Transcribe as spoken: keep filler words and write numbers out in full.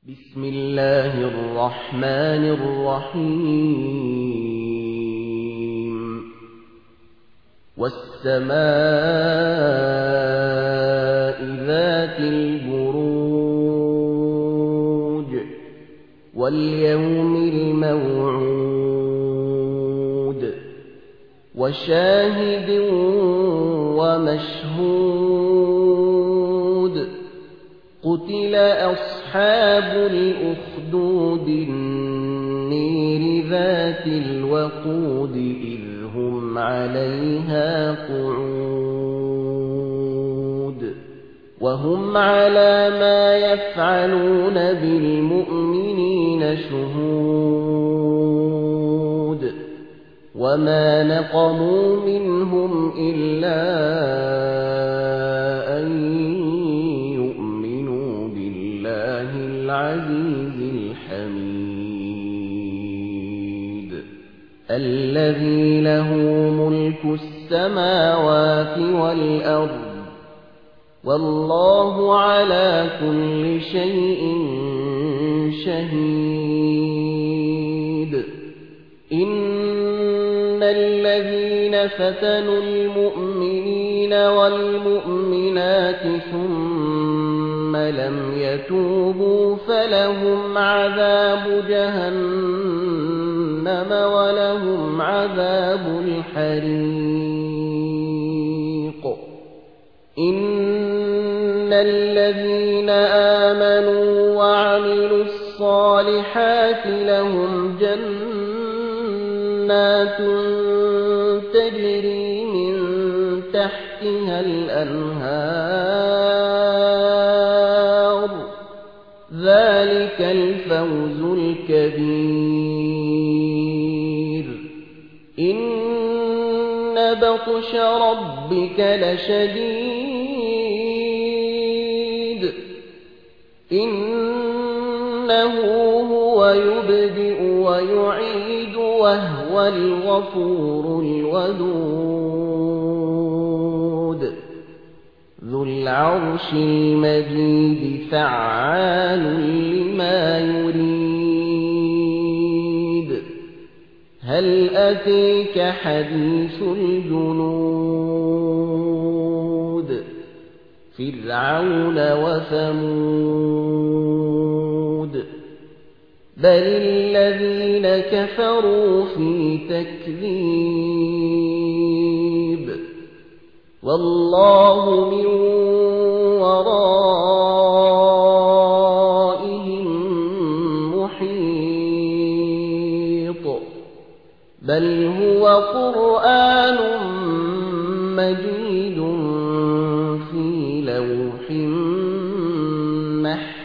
بسم الله الرحمن الرحيم والسماء ذات البروج واليوم الموعود وشاهد ومشهود قتل أصحاب الأخدود النير ذات الوقود إذ هم عليها قعود وهم على ما يفعلون بالمؤمنين شهود وما نقموا منهم إلا أن العزيز الحميد الذي له ملك السماوات والأرض والله على كل شيء شهيد إن الذين فتنوا المؤمنين والمؤمنات ثم لم يتوبوا فلهم عذاب جهنم ولهم عذاب الحريق إن الذين آمنوا وعملوا الصالحات لهم جنات تجري من تحتها الأنهار ذلك الفوز الكبير إن بطش ربك لشديد إنه هو يبدئ ويعيد وهو الغفور الودود ذو العرش المجيد فعال لما يريد هل أتيك حديث الجنود فرعون وثمود بل الذين كفروا في تكذيب والله من ورائهم محيط بل هو قرآن مجيد في لوح محفوظ